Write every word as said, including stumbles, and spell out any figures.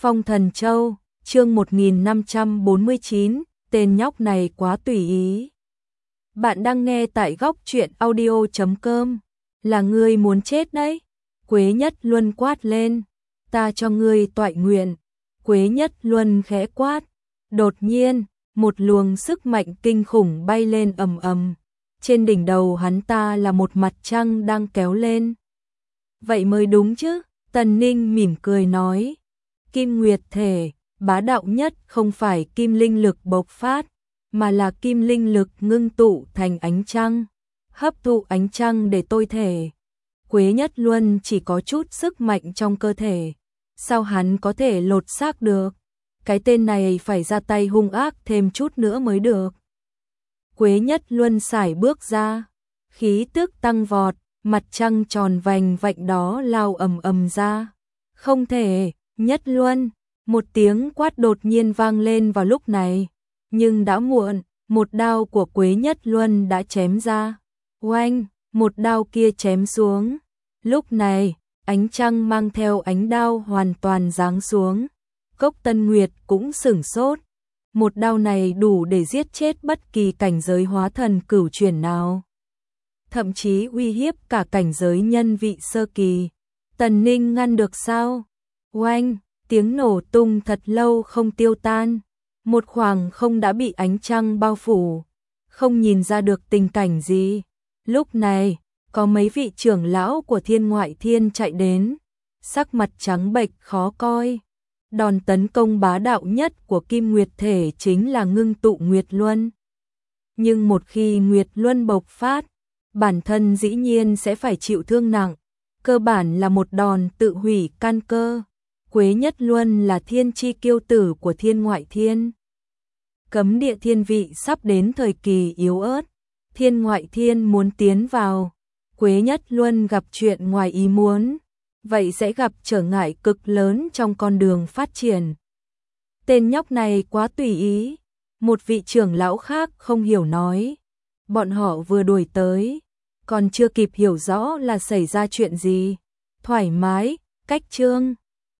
Phong Thần Châu, chương một nghìn năm trăm bốn mươi chín, tên nhóc này quá tùy ý. Bạn đang nghe tại góc truyện audio chấm com. Là ngươi muốn chết đấy. Quế Nhất Luân quát lên. Ta cho ngươi toại nguyện. Quế Nhất Luân khẽ quát. Đột nhiên, một luồng sức mạnh kinh khủng bay lên ầm ầm. Trên đỉnh đầu hắn ta là một mặt trăng đang kéo lên. Vậy mới đúng chứ, Tần Ninh mỉm cười nói. Kim Nguyệt thể, bá đạo nhất không phải kim linh lực bộc phát, mà là kim linh lực ngưng tụ thành ánh trăng, hấp thụ ánh trăng để tôi thể. Quế Nhất Luân chỉ có chút sức mạnh trong cơ thể, sao hắn có thể lột xác được? Cái tên này phải ra tay hung ác thêm chút nữa mới được. Quế Nhất Luân sải bước ra, khí tức tăng vọt, mặt trăng tròn vành vạnh đó lao ầm ầm ra. Không thể, Nhất Luân, một tiếng quát đột nhiên vang lên vào lúc này, nhưng đã muộn, một đao của Quế Nhất Luân đã chém ra. Oanh, một đao kia chém xuống. Lúc này, ánh trăng mang theo ánh đao hoàn toàn giáng xuống. Cốc Tân Nguyệt cũng sửng sốt. Một đao này đủ để giết chết bất kỳ cảnh giới hóa thần cửu chuyển nào. Thậm chí uy hiếp cả cảnh giới nhân vị sơ kỳ. Tần Ninh ngăn được sao? Oanh, tiếng nổ tung thật lâu không tiêu tan. Một khoảng không đã bị ánh trăng bao phủ. Không nhìn ra được tình cảnh gì. Lúc này, có mấy vị trưởng lão của Thiên Ngoại Thiên chạy đến. Sắc mặt trắng bệch khó coi. Đòn tấn công bá đạo nhất của Kim Nguyệt thể chính là ngưng tụ Nguyệt Luân. Nhưng một khi Nguyệt Luân bộc phát, bản thân dĩ nhiên sẽ phải chịu thương nặng. Cơ bản là một đòn tự hủy căn cơ. Quế Nhất Luân là thiên chi kiêu tử của Thiên Ngoại Thiên. Cấm địa thiên vị sắp đến thời kỳ yếu ớt. Thiên Ngoại Thiên muốn tiến vào. Quế Nhất Luân gặp chuyện ngoài ý muốn. Vậy sẽ gặp trở ngại cực lớn trong con đường phát triển. Tên nhóc này quá tùy ý. Một vị trưởng lão khác không hiểu nói. Bọn họ vừa đuổi tới, còn chưa kịp hiểu rõ là xảy ra chuyện gì. Thoải mái, cách chương.